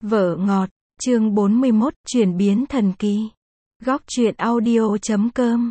Vợ ngọt, chương 41, chuyển biến thần kỳ. Góc truyện audio.com.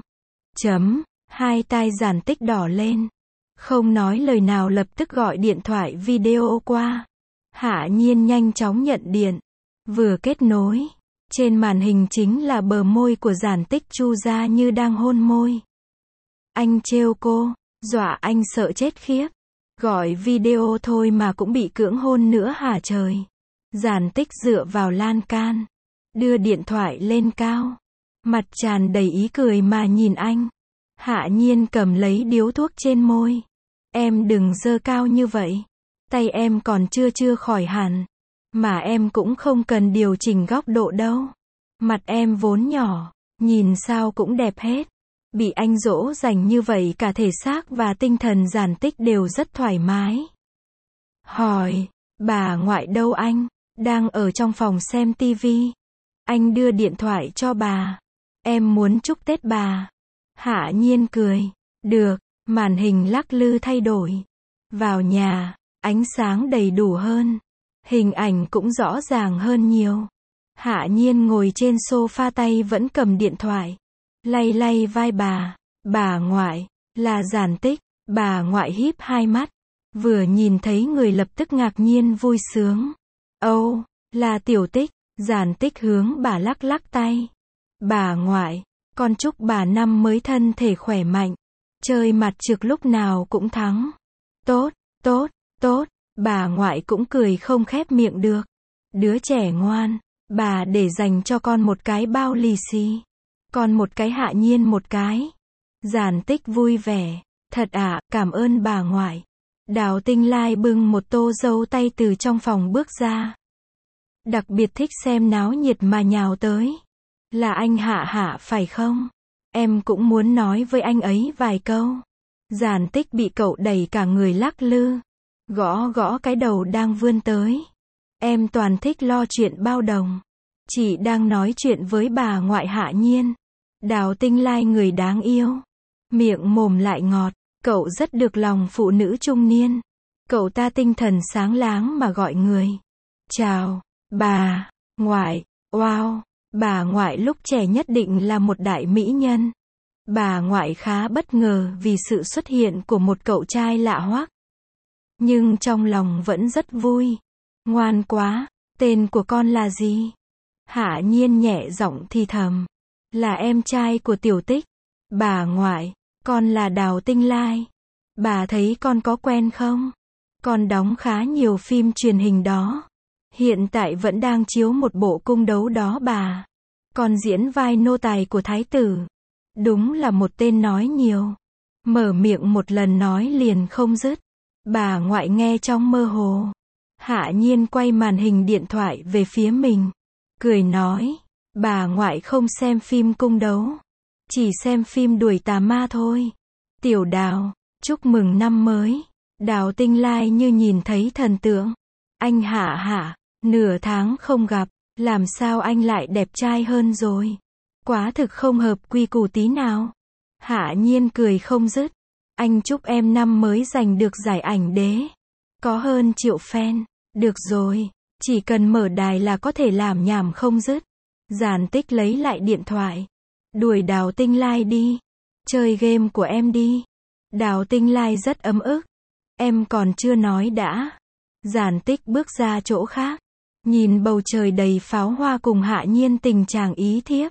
Hai tai Giản Tích đỏ lên. Không nói lời nào lập tức gọi điện thoại video qua. Hạ Nhiên nhanh chóng nhận điện. Vừa kết nối. Trên màn hình chính là bờ môi của Giản Tích chu ra như đang hôn môi. Anh trêu cô, dọa anh sợ chết khiếp. Gọi video thôi mà cũng bị cưỡng hôn nữa hả trời. Giản Tích dựa vào lan can, đưa điện thoại lên cao, mặt tràn đầy ý cười mà nhìn anh. Hạ Nhiên cầm lấy điếu thuốc trên môi. Em đừng giơ cao như vậy. Tay em còn chưa khỏi hẳn. Mà em cũng không cần điều chỉnh góc độ đâu. Mặt em vốn nhỏ, nhìn sao cũng đẹp hết. Bị anh dỗ dành như vậy cả thể xác và tinh thần Giản Tích đều rất thoải mái. Hỏi, bà ngoại đâu anh? Đang ở trong phòng xem tivi. Anh đưa điện thoại cho bà. Em muốn chúc Tết bà. Hạ Nhiên cười. Được, màn hình lắc lư thay đổi. Vào nhà, ánh sáng đầy đủ hơn. Hình ảnh cũng rõ ràng hơn nhiều. Hạ Nhiên ngồi trên sofa tay vẫn cầm điện thoại. Lay lay vai bà ngoại, là Giản Tích. Bà ngoại híp hai mắt. Vừa nhìn thấy người lập tức ngạc nhiên vui sướng. Âu, là Tiểu Tích. Giản Tích hướng bà lắc lắc tay. Bà ngoại, con chúc bà năm mới thân thể khỏe mạnh. Chơi mặt trược lúc nào cũng thắng. Tốt, tốt, tốt. Bà ngoại cũng cười không khép miệng được. Đứa trẻ ngoan, bà để dành cho con một cái bao lì xì. Con một cái, Hạ Nhiên một cái. Giản Tích vui vẻ. Thật ạ, cảm ơn bà ngoại. Đào Tinh Lai bưng một tô dâu tay từ trong phòng bước ra. Đặc biệt thích xem náo nhiệt mà nhào tới. Là anh Hạ Hạ phải không? Em cũng muốn nói với anh ấy vài câu. Giản Tích bị cậu đẩy cả người lắc lư. Gõ gõ cái đầu đang vươn tới. Em toàn thích lo chuyện bao đồng. Chị đang nói chuyện với bà ngoại Hạ Nhiên. Đào Tinh Lai người đáng yêu. Miệng mồm lại ngọt. Cậu rất được lòng phụ nữ trung niên. Cậu ta tinh thần sáng láng mà gọi người. Chào, bà ngoại. Wow, bà ngoại lúc trẻ nhất định là một đại mỹ nhân. Bà ngoại khá bất ngờ vì sự xuất hiện của một cậu trai lạ hoắc. Nhưng trong lòng vẫn rất vui. Ngoan quá, tên của con là gì? Hạ Nhiên nhẹ giọng thì thầm. Là em trai của Tiểu Tích. Bà ngoại, con là Đào Tinh Lai. Bà thấy con có quen không? Con đóng khá nhiều phim truyền hình đó. Hiện tại vẫn đang chiếu một bộ cung đấu đó bà. Con diễn vai nô tài của thái tử. Đúng là một tên nói nhiều. Mở miệng một lần nói liền không dứt. Bà ngoại nghe trong mơ hồ. Hạ Nhiên quay màn hình điện thoại về phía mình. Cười nói. Bà ngoại không xem phim cung đấu. Chỉ xem phim đuổi tà ma thôi. Tiểu Đào, chúc mừng năm mới. Đào Tinh Lai như nhìn thấy thần tượng. Anh Hạ Hạ, nửa tháng không gặp, làm sao anh lại đẹp trai hơn rồi. Quá thực không hợp quy củ tí nào. Hạ Nhiên cười không dứt. Anh chúc em năm mới giành được giải ảnh đế. Có hơn 1 triệu fan. Được rồi, chỉ cần mở đài là có thể làm nhảm không dứt. Giản Tích lấy lại điện thoại. Đuổi Đào Tinh Lai đi. Chơi game của em đi. Đào Tinh Lai rất ấm ức. Em còn chưa nói đã. Giản Tích bước ra chỗ khác. Nhìn bầu trời đầy pháo hoa cùng Hạ Nhiên tình trạng ý thiếp.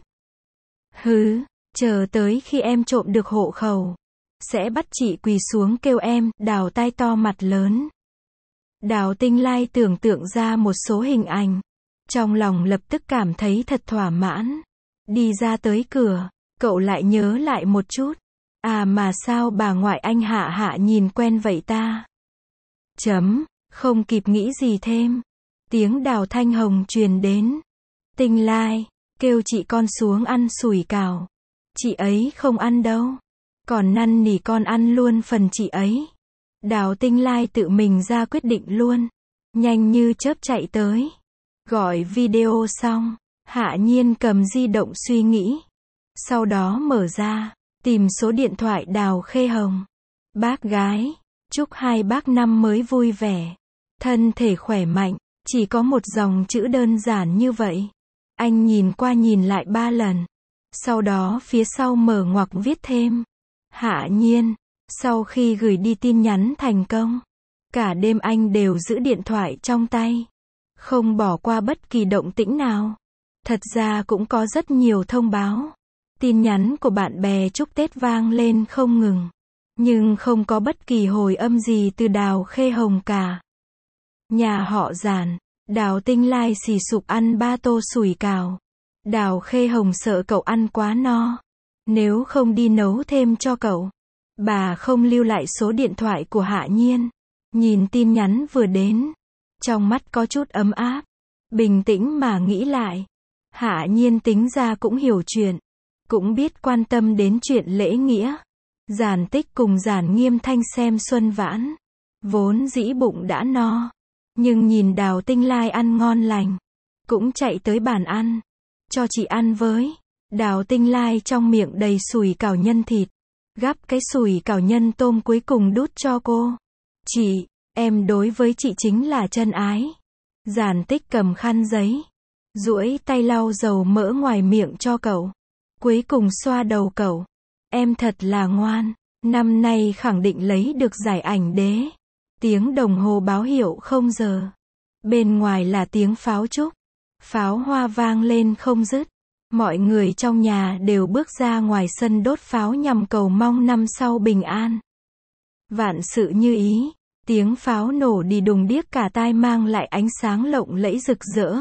Hứ, chờ tới khi em trộm được hộ khẩu. Sẽ bắt chị quỳ xuống kêu em. Đào tai to mặt lớn. Đào Tinh Lai tưởng tượng ra một số hình ảnh. Trong lòng lập tức cảm thấy thật thỏa mãn. Đi ra tới cửa, cậu lại nhớ lại một chút. À mà sao bà ngoại anh Hạ Hạ nhìn quen vậy ta? Không kịp nghĩ gì thêm. Tiếng Đào Thanh Hồng truyền đến. Tinh Lai, kêu chị con xuống ăn sủi cảo. Chị ấy không ăn đâu. Còn năn nỉ con ăn luôn phần chị ấy. Đào Tinh Lai tự mình ra quyết định luôn. Nhanh như chớp chạy tới. Gọi video xong. Hạ Nhiên cầm di động suy nghĩ. Sau đó mở ra. Tìm số điện thoại Đào Khê Hồng. Bác gái. Chúc hai bác năm mới vui vẻ. Thân thể khỏe mạnh. Chỉ có một dòng chữ đơn giản như vậy. Anh nhìn qua nhìn lại 3 lần. Sau đó phía sau mở ngoặc viết thêm. Hạ Nhiên. Sau khi gửi đi tin nhắn thành công, cả đêm anh đều giữ điện thoại trong tay, không bỏ qua bất kỳ động tĩnh nào. Thật ra cũng có rất nhiều thông báo. Tin nhắn của bạn bè chúc Tết vang lên không ngừng. Nhưng không có bất kỳ hồi âm gì từ Đào Khê Hồng cả. Nhà họ Giản, Đào Tinh Lai xì sụp ăn 3 tô sủi cảo. Đào Khê Hồng sợ cậu ăn quá no, nếu không đi nấu thêm cho cậu. Bà không lưu lại số điện thoại của Hạ Nhiên. Nhìn tin nhắn vừa đến, trong mắt có chút ấm áp. Bình tĩnh mà nghĩ lại, Hạ Nhiên tính ra cũng hiểu chuyện, cũng biết quan tâm đến chuyện lễ nghĩa. Giản Tích cùng Giản Nghiêm Thanh xem Xuân Vãn, vốn dĩ bụng đã no, nhưng nhìn Đào Tinh Lai ăn ngon lành, cũng chạy tới bàn ăn, cho chị ăn với. Đào Tinh Lai trong miệng đầy sủi cảo nhân thịt, gắp cái sủi cảo nhân tôm cuối cùng đút cho cô. Chị, em đối với chị chính là chân ái. Giản Tích cầm khăn giấy, duỗi tay lau dầu mỡ ngoài miệng cho cậu, cuối cùng xoa đầu cậu. Em thật là ngoan, năm nay khẳng định lấy được giải ảnh đế. Tiếng đồng hồ báo hiệu 0 giờ. Bên ngoài là tiếng pháo trúc, pháo hoa vang lên không dứt. Mọi người trong nhà đều bước ra ngoài sân đốt pháo nhằm cầu mong năm sau bình an. Vạn sự như ý, tiếng pháo nổ đi đùng điếc cả tai mang lại ánh sáng lộng lẫy rực rỡ.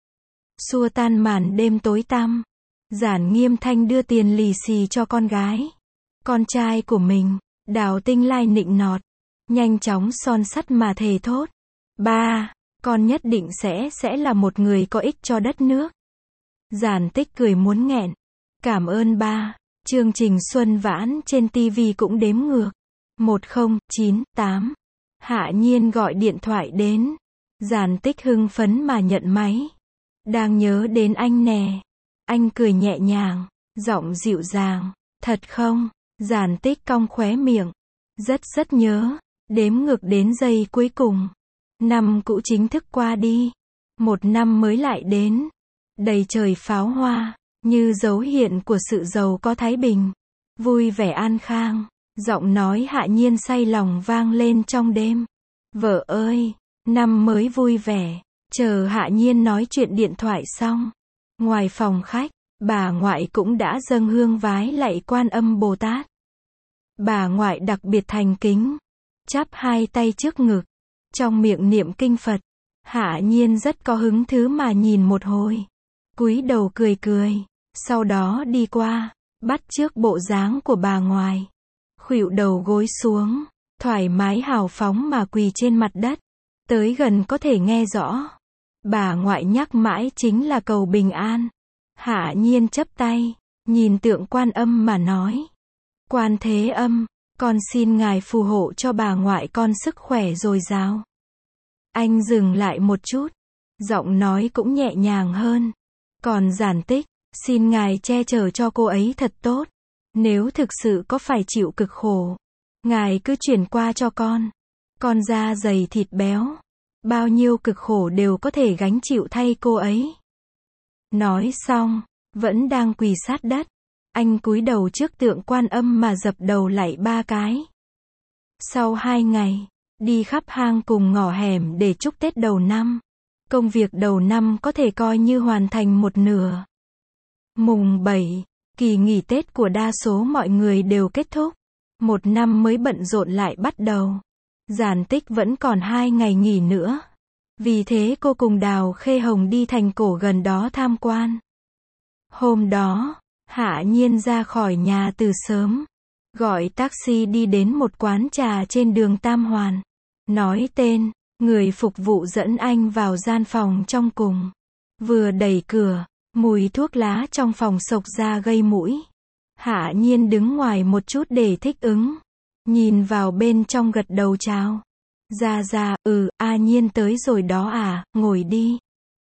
Xua tan màn đêm tối tăm, Giản Nghiêm Thanh đưa tiền lì xì cho con gái, con trai của mình. Đào Tinh Lai nịnh nọt, nhanh chóng son sắt mà thề thốt. Ba, con nhất định sẽ là một người có ích cho đất nước. Giản Tích cười muốn nghẹn. Cảm ơn ba. Chương trình Xuân Vãn trên TV cũng đếm ngược. 1098. Hạ Nhiên gọi điện thoại đến. Giản Tích hưng phấn mà nhận máy. Đang nhớ đến anh nè. Anh cười nhẹ nhàng, giọng dịu dàng. Thật không? Giản Tích cong khóe miệng. Rất nhớ. Đếm ngược đến giây cuối cùng. Năm cũ chính thức qua đi. Một năm mới lại đến. Đầy trời pháo hoa, như dấu hiện của sự giàu có thái bình, vui vẻ an khang. Giọng nói Hạ Nhiên say lòng vang lên trong đêm. Vợ ơi, năm mới vui vẻ. Chờ Hạ Nhiên nói chuyện điện thoại xong, ngoài phòng khách, bà ngoại cũng đã dâng hương vái lạy Quan Âm Bồ Tát. Bà ngoại đặc biệt thành kính, chắp hai tay trước ngực, trong miệng niệm kinh Phật. Hạ Nhiên rất có hứng thú mà nhìn một hồi, cúi đầu cười, sau đó đi qua, bắt chước bộ dáng của bà ngoại, khuỵu đầu gối xuống, thoải mái hào phóng mà quỳ trên mặt đất, tới gần có thể nghe rõ. Bà ngoại nhắc mãi chính là cầu bình an. Hạ Nhiên chắp tay, nhìn tượng Quan Âm mà nói. Quan Thế Âm, con xin ngài phù hộ cho bà ngoại con sức khỏe dồi dào. Anh dừng lại một chút, giọng nói cũng nhẹ nhàng hơn. Còn Giản Tích, xin ngài che chở cho cô ấy thật tốt. Nếu thực sự có phải chịu cực khổ, ngài cứ chuyển qua cho con. Con da dày thịt béo, bao nhiêu cực khổ đều có thể gánh chịu thay cô ấy. Nói xong, vẫn đang quỳ sát đất, anh cúi đầu trước tượng Quan Âm mà dập đầu lạy 3 cái. Sau 2 ngày, đi khắp hang cùng ngõ hẻm để chúc Tết đầu năm. Công việc đầu năm có thể coi như hoàn thành một nửa. Mùng 7, kỳ nghỉ Tết của đa số mọi người đều kết thúc. Một năm mới bận rộn lại bắt đầu. Giản Tích vẫn còn 2 ngày nghỉ nữa. Vì thế cô cùng Đào Khê Hồng đi thành cổ gần đó tham quan. Hôm đó, Hạ Nhiên ra khỏi nhà từ sớm, gọi taxi đi đến một quán trà trên đường Tam Hoàn. Nói tên, người phục vụ dẫn anh vào gian phòng trong cùng. Vừa đẩy cửa, mùi thuốc lá trong phòng xộc ra gây mũi. Hạ Nhiên đứng ngoài một chút để thích ứng. Nhìn vào bên trong gật đầu chào. Gia, A Nhiên tới rồi đó à, ngồi đi.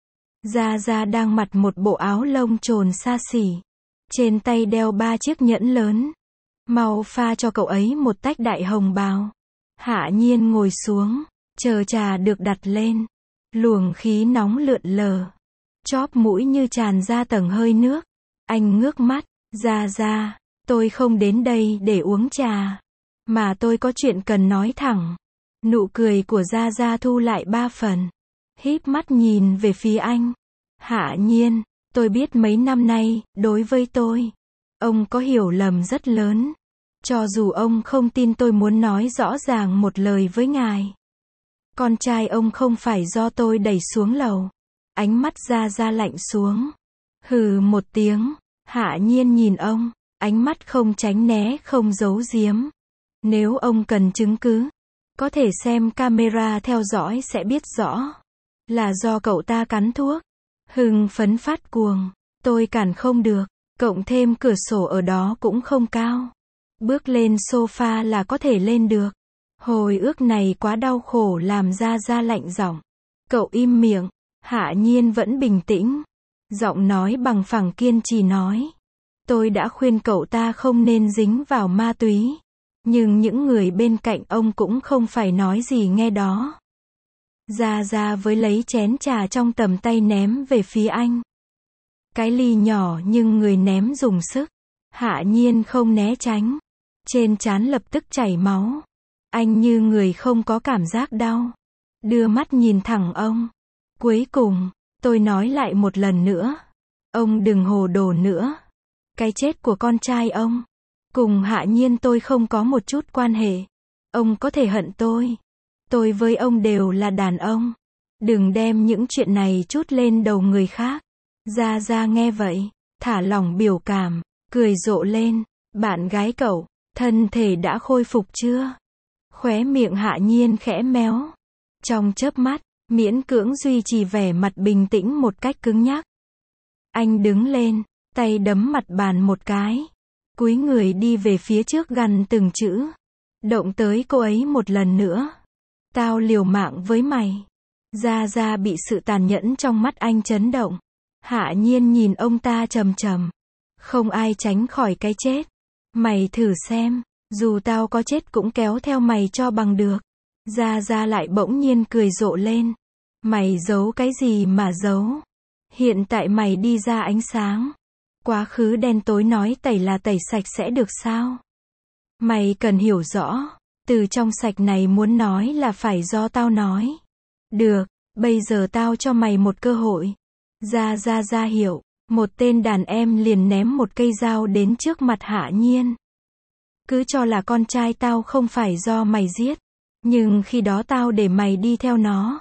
Gia đang mặc một bộ áo lông trồn xa xỉ. Trên tay đeo 3 chiếc nhẫn lớn. Mau pha cho cậu ấy một tách đại hồng bào. Hạ Nhiên ngồi xuống, chờ trà được đặt lên. Luồng khí nóng lượn lờ. Chóp mũi như tràn ra tầng hơi nước. Anh ngước mắt, Gia Gia, tôi không đến đây để uống trà. Mà tôi có chuyện cần nói thẳng. Nụ cười của Gia Gia thu lại 3 phần. Híp mắt nhìn về phía anh. Hạ Nhiên, tôi biết mấy năm nay, đối với tôi, ông có hiểu lầm rất lớn. Cho dù ông không tin tôi muốn nói rõ ràng một lời với ngài. Con trai ông không phải do tôi đẩy xuống lầu. Ánh mắt Gia Gia lạnh xuống. Hừ một tiếng, Hạ Nhiên nhìn ông, ánh mắt không tránh né không giấu giếm. Nếu ông cần chứng cứ, có thể xem camera theo dõi sẽ biết rõ. Là do cậu ta cắn thuốc. Hưng phấn phát cuồng. Tôi cản không được. Cộng thêm cửa sổ ở đó cũng không cao. Bước lên sofa là có thể lên được. Hồi ức này quá đau khổ làm Gia Gia lạnh giọng. Cậu im miệng. Hạ Nhiên vẫn bình tĩnh. Giọng nói bằng phẳng kiên trì nói. Tôi đã khuyên cậu ta không nên dính vào ma túy. Nhưng những người bên cạnh ông cũng không phải nói gì nghe đó. Gia Gia với lấy chén trà trong tầm tay ném về phía anh. Cái ly nhỏ nhưng người ném dùng sức. Hạ Nhiên không né tránh. Trên trán lập tức chảy máu. Anh như người không có cảm giác đau. Đưa mắt nhìn thẳng ông. Cuối cùng, tôi nói lại một lần nữa. Ông đừng hồ đồ nữa. Cái chết của con trai ông, cùng Hạ Nhiên tôi không có một chút quan hệ. Ông có thể hận tôi. Tôi với ông đều là đàn ông. Đừng đem những chuyện này trút lên đầu người khác. Gia Gia nghe vậy, thả lỏng biểu cảm, cười rộ lên. Bạn gái cậu, thân thể đã khôi phục chưa? Khóe miệng Hạ Nhiên khẽ méo. Trong chớp mắt, miễn cưỡng duy trì vẻ mặt bình tĩnh một cách cứng nhắc. Anh đứng lên, tay đấm mặt bàn một cái. Cúi người đi về phía trước gằn từng chữ. Động tới cô ấy một lần nữa. Tao liều mạng với mày. Gia Gia bị sự tàn nhẫn trong mắt anh chấn động. Hạ Nhiên nhìn ông ta trầm trầm. Không ai tránh khỏi cái chết. Mày thử xem, dù tao có chết cũng kéo theo mày cho bằng được. Gia Gia lại bỗng nhiên cười rộ lên. Mày giấu cái gì mà giấu? Hiện tại mày đi ra ánh sáng. Quá khứ đen tối nói tẩy là tẩy sạch sẽ được sao? Mày cần hiểu rõ. Từ trong sạch này muốn nói là phải do tao nói. Được, bây giờ tao cho mày một cơ hội. Gia Gia ra hiểu. Một tên đàn em liền ném một cây dao đến trước mặt Hạ Nhiên. Cứ cho là con trai tao không phải do mày giết. Nhưng khi đó tao để mày đi theo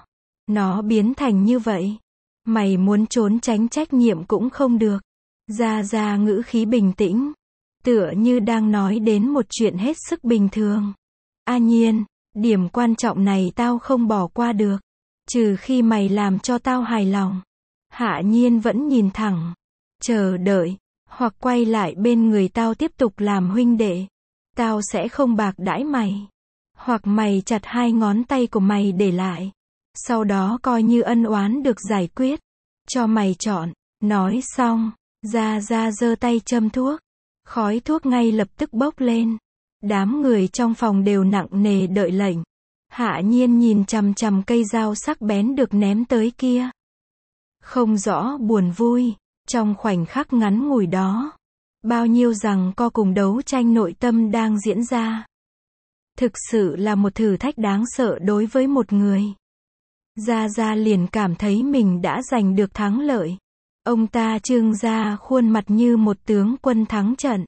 nó biến thành như vậy. Mày muốn trốn tránh trách nhiệm cũng không được. Gia Gia ngữ khí bình tĩnh. Tựa như đang nói đến một chuyện hết sức bình thường. A Nhiên, điểm quan trọng này tao không bỏ qua được. Trừ khi mày làm cho tao hài lòng. Hạ Nhiên vẫn nhìn thẳng. Chờ đợi. Hoặc quay lại bên người tao tiếp tục làm huynh đệ. Tao sẽ không bạc đãi mày. Hoặc mày chặt 2 ngón tay của mày để lại. Sau đó coi như ân oán được giải quyết. Cho mày chọn. Nói xong, Gia Gia giơ tay châm thuốc. Khói thuốc ngay lập tức bốc lên. Đám người trong phòng đều nặng nề đợi lệnh. Hạ Nhiên nhìn chằm chằm cây dao sắc bén được ném tới kia. Không rõ buồn vui, trong khoảnh khắc ngắn ngủi đó. Bao nhiêu rằng co cùng đấu tranh nội tâm đang diễn ra. Thực sự là một thử thách đáng sợ đối với một người. Gia Gia liền cảm thấy mình đã giành được thắng lợi. Ông ta trương ra khuôn mặt như một tướng quân thắng trận.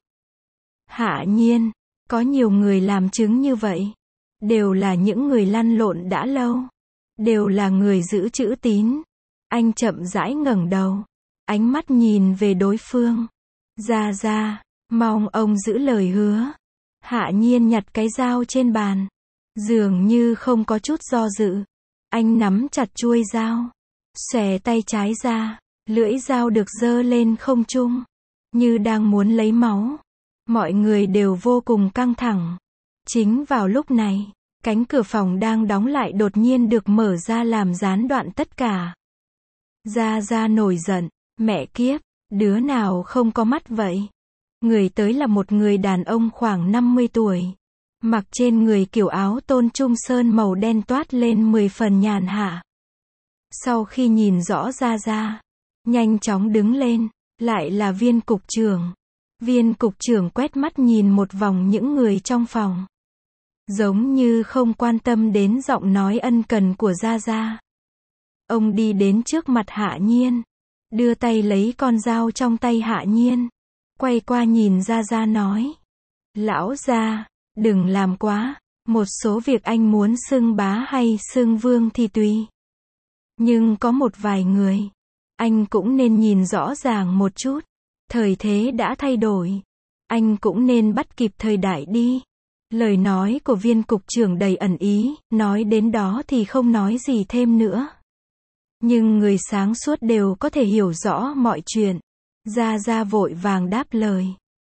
Hạ Nhiên, có nhiều người làm chứng như vậy. Đều là những người lăn lộn đã lâu. Đều là người giữ chữ tín. Anh chậm rãi ngẩng đầu. Ánh mắt nhìn về đối phương. Gia Gia, mong ông giữ lời hứa. Hạ Nhiên nhặt cái dao trên bàn. Dường như không có chút do dự. Anh nắm chặt chuôi dao. Xòe tay trái ra. Lưỡi dao được giơ lên không trung. Như đang muốn lấy máu. Mọi người đều vô cùng căng thẳng. Chính vào lúc này, cánh cửa phòng đang đóng lại đột nhiên được mở ra làm gián đoạn tất cả. Gia Gia nổi giận. Mẹ kiếp, đứa nào không có mắt vậy? Người tới là một người đàn ông khoảng 50 tuổi. Mặc trên người kiểu áo tôn trung sơn màu đen toát lên 10 phần nhàn hạ. Sau khi nhìn rõ Gia Gia, nhanh chóng đứng lên, lại là Viên cục trưởng. Viên cục trưởng quét mắt nhìn một vòng những người trong phòng. Giống như không quan tâm đến giọng nói ân cần của Gia Gia. Ông đi đến trước mặt Hạ Nhiên, đưa tay lấy con dao trong tay Hạ Nhiên, quay qua nhìn Gia Gia nói: Lão Gia, đừng làm quá, một số việc anh muốn xưng bá hay xưng vương thì tùy. Nhưng có một vài người, anh cũng nên nhìn rõ ràng một chút. Thời thế đã thay đổi, anh cũng nên bắt kịp thời đại đi. Lời nói của Viên cục trưởng đầy ẩn ý, nói đến đó thì không nói gì thêm nữa. Nhưng người sáng suốt đều có thể hiểu rõ mọi chuyện. Gia Gia vội vàng đáp lời: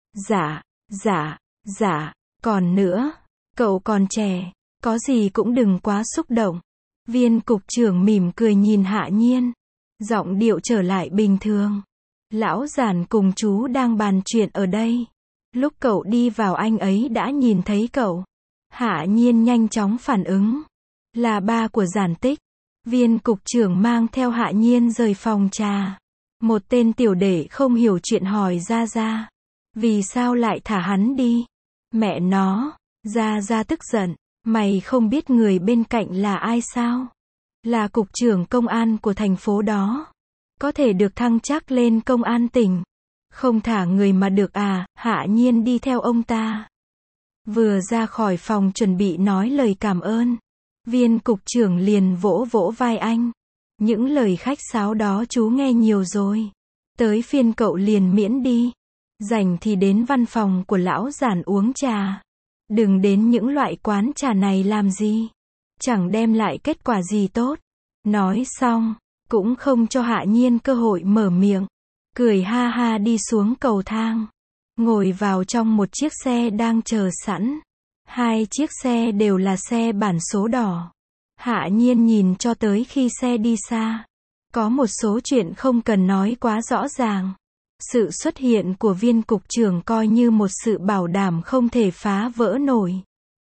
Dạ, còn nữa, cậu còn trẻ, có gì cũng đừng quá xúc động. Viên cục trưởng mỉm cười nhìn Hạ Nhiên, giọng điệu trở lại bình thường. Lão Giản cùng chú đang bàn chuyện ở đây. Lúc cậu đi vào anh ấy đã nhìn thấy cậu. Hạ Nhiên nhanh chóng phản ứng: là ba của Giản Tích. Viên cục trưởng mang theo Hạ Nhiên rời phòng trà. Một tên tiểu đệ không hiểu chuyện hỏi Gia Gia: vì sao lại thả hắn đi? Mẹ nó, Gia Gia tức giận: mày không biết người bên cạnh là ai sao? Là cục trưởng công an của thành phố đó. Có thể được thăng chức lên công an tỉnh. Không thả người mà được à? Hạ Nhiên đi theo ông ta. Vừa ra khỏi phòng chuẩn bị nói lời cảm ơn, Viên cục trưởng liền vỗ vỗ vai anh: những lời khách sáo đó chú nghe nhiều rồi. Tới phiên cậu liền miễn đi. Rảnh thì đến văn phòng của lão Giản uống trà. Đừng đến những loại quán trà này làm gì. Chẳng đem lại kết quả gì tốt. Nói xong, cũng không cho Hạ Nhiên cơ hội mở miệng. Cười ha ha đi xuống cầu thang. Ngồi vào trong một chiếc xe đang chờ sẵn. Hai chiếc xe đều là xe bản số đỏ. Hạ Nhiên nhìn cho tới khi xe đi xa. Có một số chuyện không cần nói quá rõ ràng. Sự xuất hiện của Viên cục trưởng coi như một sự bảo đảm không thể phá vỡ nổi.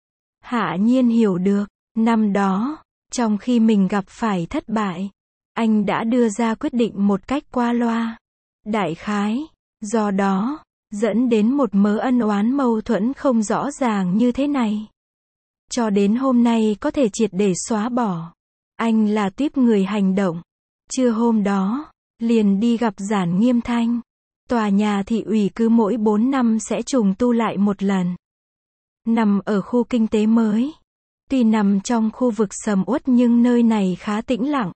Hạ Nhiên hiểu được, năm đó, trong khi mình gặp phải thất bại, anh đã đưa ra quyết định một cách qua loa. Đại khái, do đó, dẫn đến một mớ ân oán mâu thuẫn không rõ ràng như thế này. Cho đến hôm nay có thể triệt để xóa bỏ. Anh là tuýp người hành động. Trưa hôm đó, liền đi gặp Giản Nghiêm Thanh. Tòa nhà thị ủy cứ mỗi 4 năm sẽ trùng tu lại một lần. Nằm ở khu kinh tế mới. Tuy nằm trong khu vực sầm uất nhưng nơi này khá tĩnh lặng.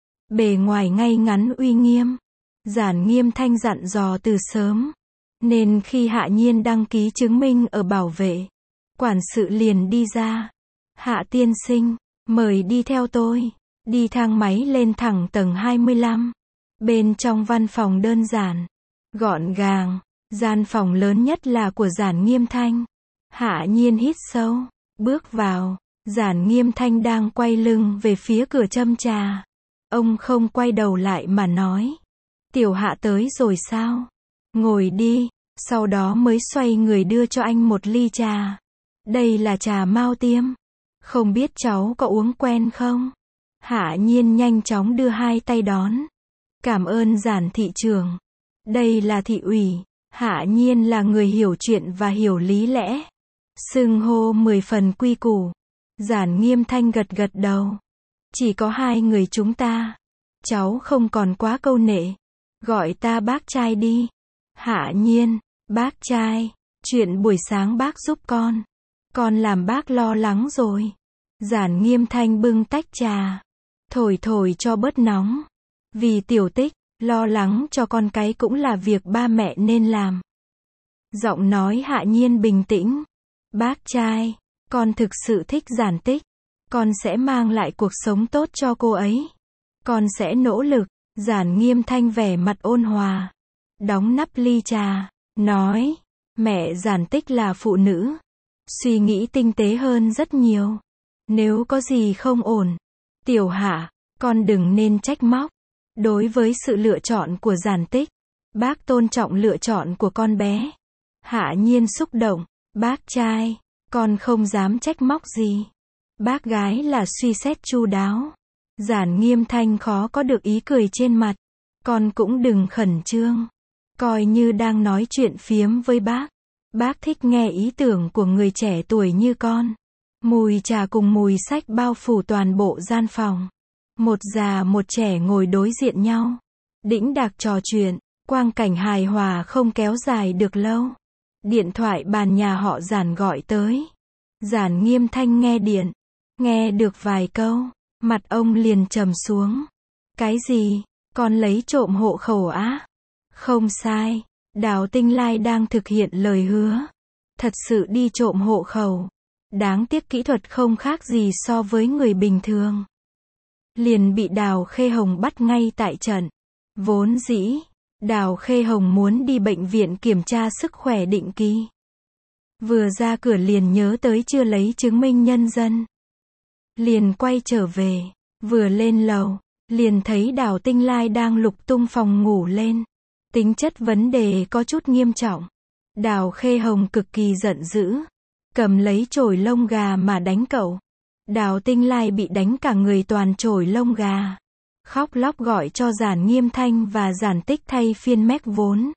Bề ngoài ngay ngắn uy nghiêm. Giản Nghiêm Thanh dặn dò từ sớm. Nên khi Hạ Nhiên đăng ký chứng minh ở bảo vệ, quản sự liền đi ra. Hạ tiên sinh, mời đi theo tôi. Đi thang máy lên thẳng tầng 25. Bên trong văn phòng đơn giản, gọn gàng. Gian phòng lớn nhất là của Giản Nghiêm Thanh. Hạ Nhiên hít sâu, bước vào. Giản Nghiêm Thanh đang quay lưng về phía cửa châm trà. Ông không quay đầu lại mà nói: Tiểu Hạ tới rồi sao? Ngồi đi. Sau đó mới xoay người đưa cho anh một ly trà. Đây là trà Mao Tiêm. Không biết cháu có uống quen không? Hạ Nhiên nhanh chóng đưa hai tay đón. Cảm ơn Giản thị trưởng. Đây là thị ủy. Hạ Nhiên là người hiểu chuyện và hiểu lý lẽ. Xưng hô 10 phần quy củ. Giản Nghiêm Thanh gật gật đầu. Chỉ có hai người chúng ta. Cháu không còn quá câu nệ. Gọi ta bác trai đi. Hạ Nhiên, bác trai. Chuyện buổi sáng bác giúp con làm bác lo lắng rồi. Giản Nghiêm Thanh bưng tách trà. Thổi thổi cho bớt nóng. Vì Tiểu Tích, lo lắng cho con cái cũng là việc ba mẹ nên làm. Giọng nói Hạ Nhiên bình tĩnh. Bác trai, con thực sự thích Giản Tích. Con sẽ mang lại cuộc sống tốt cho cô ấy. Con sẽ nỗ lực. Giản Nghiêm Thanh vẻ mặt ôn hòa. Đóng nắp ly trà. Nói, mẹ Giản Tích là phụ nữ. Suy nghĩ tinh tế hơn rất nhiều. Nếu có gì không ổn, Tiểu Hạ, con đừng nên trách móc. Đối với sự lựa chọn của Giản Tích, bác tôn trọng lựa chọn của con bé. Hạ Nhiên xúc động. Bác trai, con không dám trách móc gì. Bác gái là suy xét chu đáo. Giản Nghiêm Thanh khó có được ý cười trên mặt. Con cũng đừng khẩn trương. Coi như đang nói chuyện phiếm với bác. Bác thích nghe ý tưởng của người trẻ tuổi như con. Mùi trà cùng mùi sách bao phủ toàn bộ gian phòng. Một già một trẻ ngồi đối diện nhau. Đĩnh đạc trò chuyện. Quang cảnh hài hòa không kéo dài được lâu. Điện thoại bàn nhà họ Giản gọi tới. Giản Nghiêm Thanh nghe điện. Nghe được vài câu. Mặt ông liền trầm xuống. Cái gì? Con lấy trộm hộ khẩu á? Không sai. Đào Tinh Lai đang thực hiện lời hứa. Thật sự đi trộm hộ khẩu. Đáng tiếc kỹ thuật không khác gì so với người bình thường. Liền bị Đào Khê Hồng bắt ngay tại trận. Vốn dĩ, Đào Khê Hồng muốn đi bệnh viện kiểm tra sức khỏe định kỳ. Vừa ra cửa liền nhớ tới chưa lấy chứng minh nhân dân. Liền quay trở về. Vừa lên lầu, liền thấy Đào Tinh Lai đang lục tung phòng ngủ lên. Tính chất vấn đề có chút nghiêm trọng. Đào Khê Hồng cực kỳ giận dữ. Cầm lấy chổi lông gà mà đánh cậu. Đào Tinh Lai bị đánh cả người toàn chổi lông gà. Khóc lóc gọi cho Giản Nghiêm Thanh và Giản Tích thay phiên mách vốn.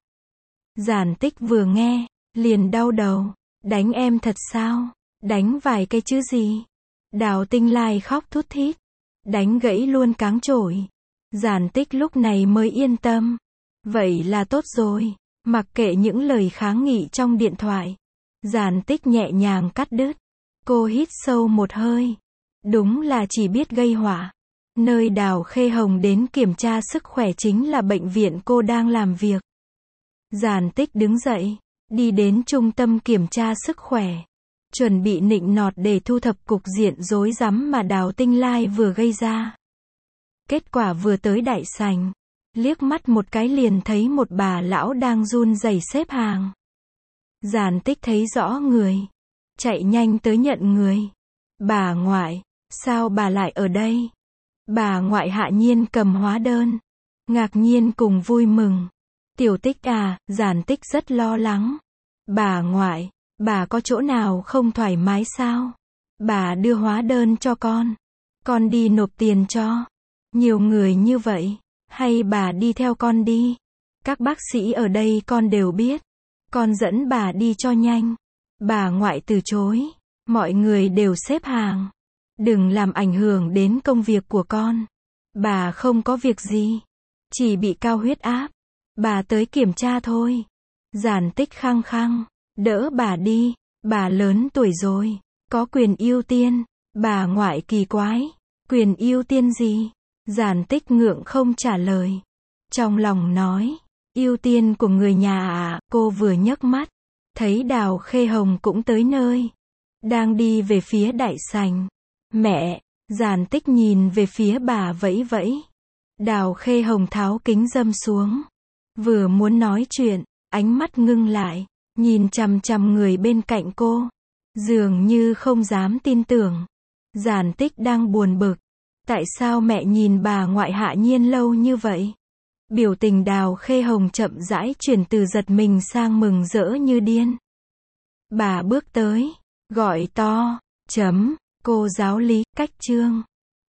Giản Tích vừa nghe, liền đau đầu. Đánh em thật sao? Đánh vài cái chứ gì? Đào Tinh Lai khóc thút thít. Đánh gãy luôn cáng chổi. Giản Tích lúc này mới yên tâm. Vậy là tốt rồi. Mặc kệ những lời kháng nghị trong điện thoại. Giản Tích nhẹ nhàng cắt đứt. Cô hít sâu một hơi. Đúng là chỉ biết gây họa. Nơi Đào Khê Hồng đến kiểm tra sức khỏe chính là bệnh viện cô đang làm việc. Giản Tích đứng dậy, đi đến trung tâm kiểm tra sức khỏe. Chuẩn bị nịnh nọt để thu thập cục diện rối rắm mà Đào Tinh Lai vừa gây ra. Kết quả vừa tới đại sảnh. Liếc mắt một cái liền thấy một bà lão đang run rẩy xếp hàng. Giản Tích thấy rõ người. Chạy nhanh tới nhận người. Bà ngoại, sao bà lại ở đây? Bà ngoại Hạ Nhiên cầm hóa đơn. Ngạc nhiên cùng vui mừng. Tiểu Tích à, Giản Tích rất lo lắng. Bà ngoại, bà có chỗ nào không thoải mái sao? Bà đưa hóa đơn cho con. Con đi nộp tiền cho. Nhiều người như vậy. Hay bà đi theo con đi. Các bác sĩ ở đây con đều biết. Con dẫn bà đi cho nhanh. Bà ngoại từ chối. Mọi người đều xếp hàng. Đừng làm ảnh hưởng đến công việc của con. Bà không có việc gì. Chỉ bị cao huyết áp. Bà tới kiểm tra thôi. Giản Tích khăng khăng. Đỡ bà đi. Bà lớn tuổi rồi. Có quyền ưu tiên. Bà ngoại kỳ quái. Quyền ưu tiên gì? Giản Tích ngượng không trả lời. Trong lòng nói. Ưu tiên của người nhà à? Cô vừa nhấc mắt. Thấy Đào Khê Hồng cũng tới nơi. Đang đi về phía đại sảnh. Mẹ, Giản Tích nhìn về phía bà vẫy vẫy. Đào Khê Hồng tháo kính râm xuống. Vừa muốn nói chuyện, ánh mắt ngưng lại. Nhìn chằm chằm người bên cạnh cô. Dường như không dám tin tưởng. Giản Tích đang buồn bực. Tại sao mẹ nhìn bà ngoại Hạ Nhiên lâu như vậy? Biểu tình Đào Khê Hồng chậm rãi chuyển từ giật mình sang mừng rỡ như điên. Bà bước tới, gọi to, cô giáo Lý, cách chương.